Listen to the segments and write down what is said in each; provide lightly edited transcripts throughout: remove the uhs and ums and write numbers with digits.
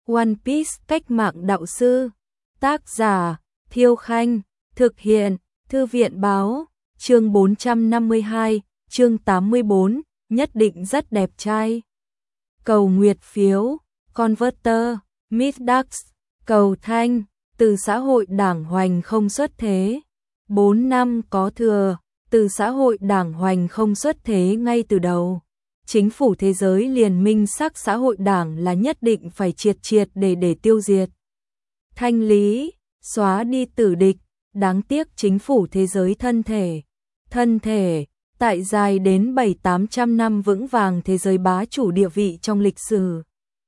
One Piece cách mạng đạo sư. Tác giả Thiêu Khanh. Thực hiện Thư viện Báo. Chương 452, chương 84, nhất định rất đẹp trai. Cầu nguyệt phiếu, Converter, Midax, cầu thanh, từ xã hội đảng hoành không xuất thế. 4 năm có thừa, từ xã hội đảng hoành không xuất thế ngay từ đầu. Chính phủ thế giới liền minh xác xã hội đảng là nhất định phải triệt để tiêu diệt. Thanh lý, xóa đi tử địch, đáng tiếc chính phủ thế giới thân thể, tại dài đến 700-800 năm vững vàng thế giới bá chủ địa vị trong lịch sử.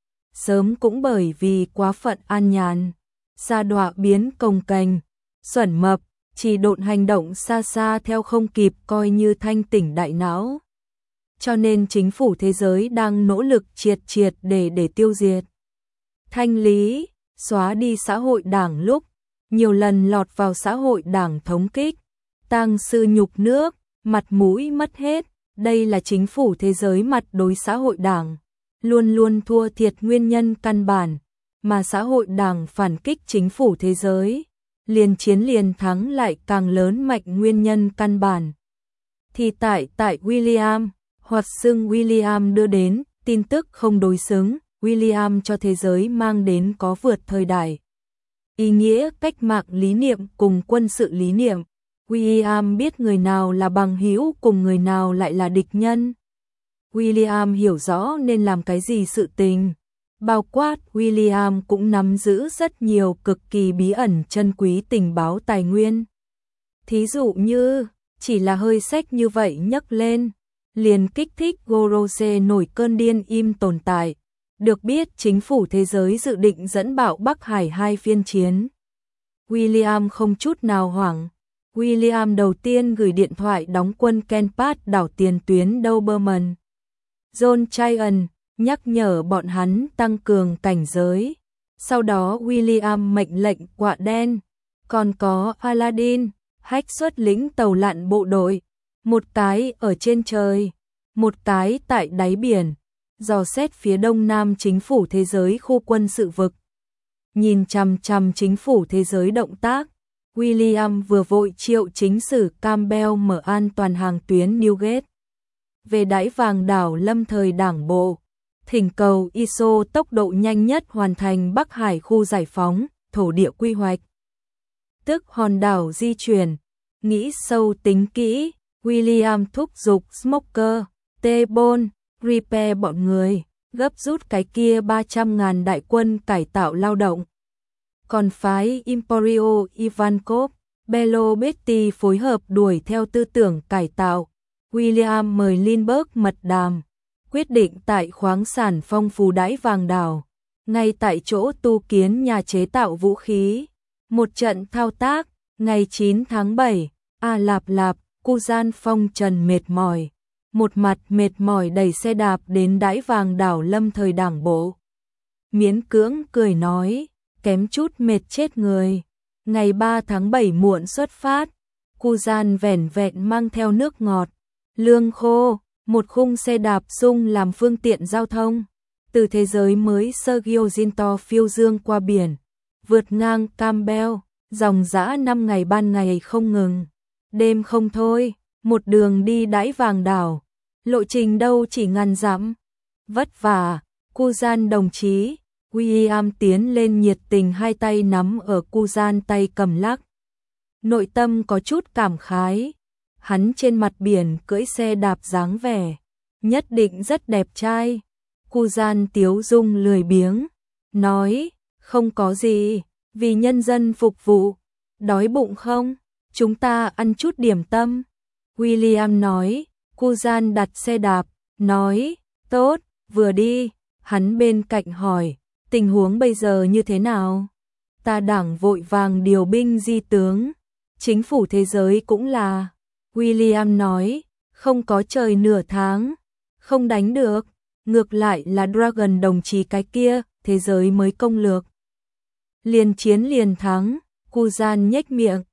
Sớm cũng bởi vì quá phận an nhàn, sa đọa biến cồng kềnh, xuẩn mập, chỉ độn hành động xa xa theo không kịp coi như thanh tỉnh đại não. Cho nên chính phủ thế giới đang nỗ lực triệt để tiêu diệt. Thanh lý, xóa đi xã hội đảng lúc, nhiều lần lọt vào xã hội đảng thống kích, tang sư nhục nước, mặt mũi mất hết, đây là chính phủ thế giới mặt đối xã hội đảng, luôn luôn thua thiệt nguyên nhân căn bản, mà xã hội đảng phản kích chính phủ thế giới, liền chiến liền thắng lại càng lớn mạnh nguyên nhân căn bản. Thì tại William, hoặc xưng William đưa đến, tin tức không đối xứng, William cho thế giới mang đến có vượt thời đại. Ý nghĩa cách mạng lý niệm cùng quân sự lý niệm, William biết người nào là bằng hữu cùng người nào lại là địch nhân. William hiểu rõ nên làm cái gì sự tình. Bao quát William cũng nắm giữ rất nhiều cực kỳ bí ẩn chân quý tình báo tài nguyên. Thí dụ như, chỉ là hơi sách như vậy nhấc lên, liền kích thích Gorose nổi cơn điên im tồn tại. Được biết chính phủ thế giới dự định dẫn bạo Bắc Hải 2 phiên chiến. William không chút nào hoảng. William đầu tiên gửi điện thoại đóng quân Kenpat đảo tiền tuyến Doberman. John Tryon nhắc nhở bọn hắn tăng cường cảnh giới. Sau đó William mệnh lệnh Quạ Đen, còn có Aladdin, Hách xuất lĩnh tàu lặn bộ đội, một cái ở trên trời, một cái tại đáy biển, dò xét phía đông nam chính phủ thế giới khu quân sự vực. Nhìn chằm chính phủ thế giới động tác, William vừa vội triệu chính sử Campbell mở an toàn hàng tuyến Newgate. Về đáy vàng đảo lâm thời đảng bộ, thỉnh cầu ISO tốc độ nhanh nhất hoàn thành Bắc Hải khu giải phóng, thổ địa quy hoạch. Tức hòn đảo di chuyển, nghĩ sâu tính kỹ, William thúc giục Smoker, T-Bone, Repair bọn người, gấp rút cái kia 300.000 đại quân cải tạo lao động. Còn phái Emporio Ivankov, Belo Betty phối hợp đuổi theo tư tưởng cải tạo. William mời Lindbergh mật đàm, quyết định tại khoáng sản phong phú đáy vàng đảo, ngay tại chỗ tu kiến nhà chế tạo vũ khí. Một trận thao tác, ngày 9 tháng 7, Lạp, Kuzan phong trần mệt mỏi. Một mặt mệt mỏi đẩy xe đạp đến đáy vàng đảo lâm thời đảng bộ. Miễn cưỡng cười nói, kém chút mệt chết người. Ngày 3 tháng 7 muộn xuất phát, Kuzan vẻn vẹn mang theo nước ngọt, lương khô, một khung xe đạp sung làm phương tiện giao thông. Từ thế giới mới Sergio Zinto phiêu dương qua biển, vượt ngang Campbell, dòng dã 5 ngày ban ngày không ngừng. Đêm không thôi, một đường đi đáy vàng đảo, lộ trình đâu chỉ ngàn dặm. Vất vả, Kuzan đồng chí. William tiến lên nhiệt tình hai tay nắm ở Kuzan tay cầm lắc. Nội tâm có chút cảm khái. Hắn trên mặt biển cưỡi xe đạp dáng vẻ, nhất định rất đẹp trai. Kuzan tiếu dung lười biếng, nói, không có gì, vì nhân dân phục vụ. Đói bụng không? Chúng ta ăn chút điểm tâm. William nói. Kuzan đặt xe đạp, nói, tốt, vừa đi. Hắn bên cạnh hỏi, tình huống bây giờ như thế nào? Ta đảng vội vàng điều binh di tướng, chính phủ thế giới cũng là. William nói, không có trời nửa tháng, không đánh được, ngược lại là Dragon đồng chí cái kia, thế giới mới công lược. Liền chiến liền thắng. Kuzan nhếch miệng,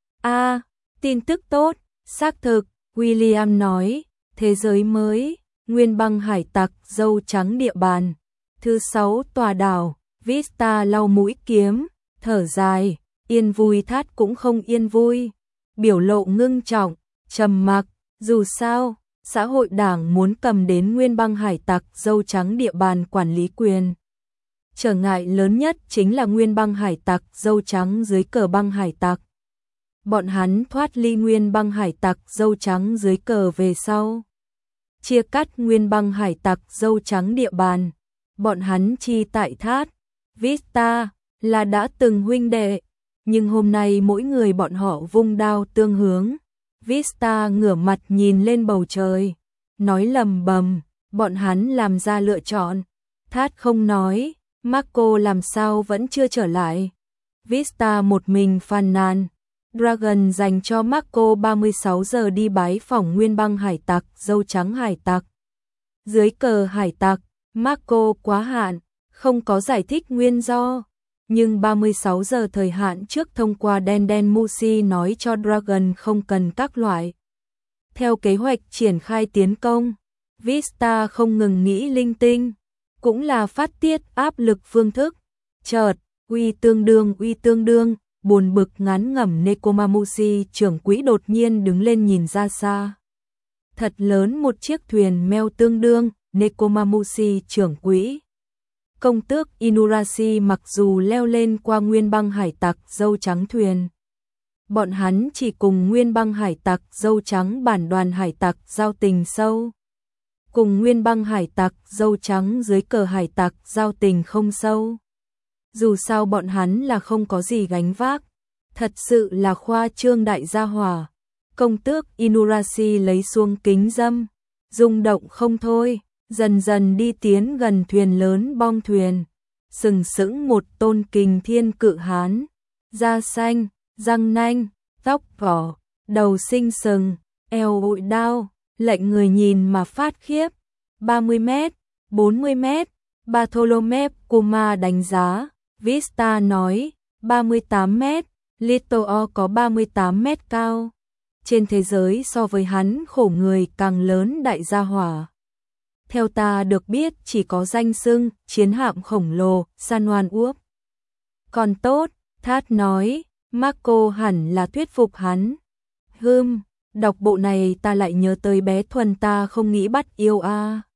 tin tức tốt, xác thực. William nói, thế giới mới, nguyên băng hải tặc dâu trắng địa bàn, thứ 6 tòa đảo, Vista lau mũi kiếm, thở dài, yên vui Thát cũng không yên vui. Biểu lộ ngưng trọng, trầm mặc, dù sao, xã hội đảng muốn cầm đến Nguyên Băng hải tặc dâu trắng địa bàn quản lý quyền. Trở ngại lớn nhất chính là Nguyên Băng hải tặc dâu trắng dưới cờ băng hải tặc. Bọn hắn thoát ly Nguyên Băng hải tặc dâu trắng dưới cờ về sau. Chia cắt Nguyên Băng hải tặc dâu trắng địa bàn. Bọn hắn chi tại Thát, Vista là đã từng huynh đệ, nhưng hôm nay mỗi người bọn họ vung đao tương hướng. Vista ngửa mặt nhìn lên bầu trời, nói lầm bầm, bọn hắn làm ra lựa chọn. Thát không nói, Marco làm sao vẫn chưa trở lại. Vista một mình phàn nàn. Dragon dành cho Marco 36 giờ đi bái phỏng Nguyên Băng hải tặc dâu trắng hải tặc. Dưới cờ hải tặc, Marco quá hạn, không có giải thích nguyên do. Nhưng 36 giờ thời hạn trước thông qua Den Mushi nói cho Dragon không cần các loại. Theo kế hoạch triển khai tiến công, Vista không ngừng nghĩ linh tinh, cũng là phát tiết áp lực phương thức. Chợt, uy tương đương, buồn bực ngán ngẩm Nekomamushi trưởng quỹ đột nhiên đứng lên nhìn ra xa. Thật lớn một chiếc thuyền meo tương đương, Nekomamushi trưởng quỹ. Công tước Inurashi mặc dù leo lên qua Nguyên Băng hải tặc dâu trắng thuyền. Bọn hắn chỉ cùng Nguyên Băng hải tặc dâu trắng bản đoàn hải tặc giao tình sâu. Cùng Nguyên Băng hải tặc dâu trắng dưới cờ hải tặc giao tình không sâu. Dù sao bọn hắn là không có gì gánh vác. Thật sự là khoa trương đại gia hỏa. Công tước Inurashi lấy xuống kính dâm, rung động không thôi. Dần dần đi tiến gần thuyền lớn bong thuyền, sừng sững một tôn kình thiên cự hán, da xanh, răng nanh, tóc vỏ, đầu sinh sừng, eo bụi đao, lệnh người nhìn mà phát khiếp. 30 mét, 40 mét, Bartholomew Kuma đánh giá, Vista nói, 38 mét, Little có 38 mét cao. Trên thế giới so với hắn khổ người càng lớn đại gia hỏa. Theo ta được biết chỉ có danh xưng, chiến hạm khổng lồ, San Juan Uốc. Còn tốt, Thát nói, Marco hẳn là thuyết phục hắn. Đọc bộ này ta lại nhớ tới bé Thuần ta không nghĩ bắt yêu a.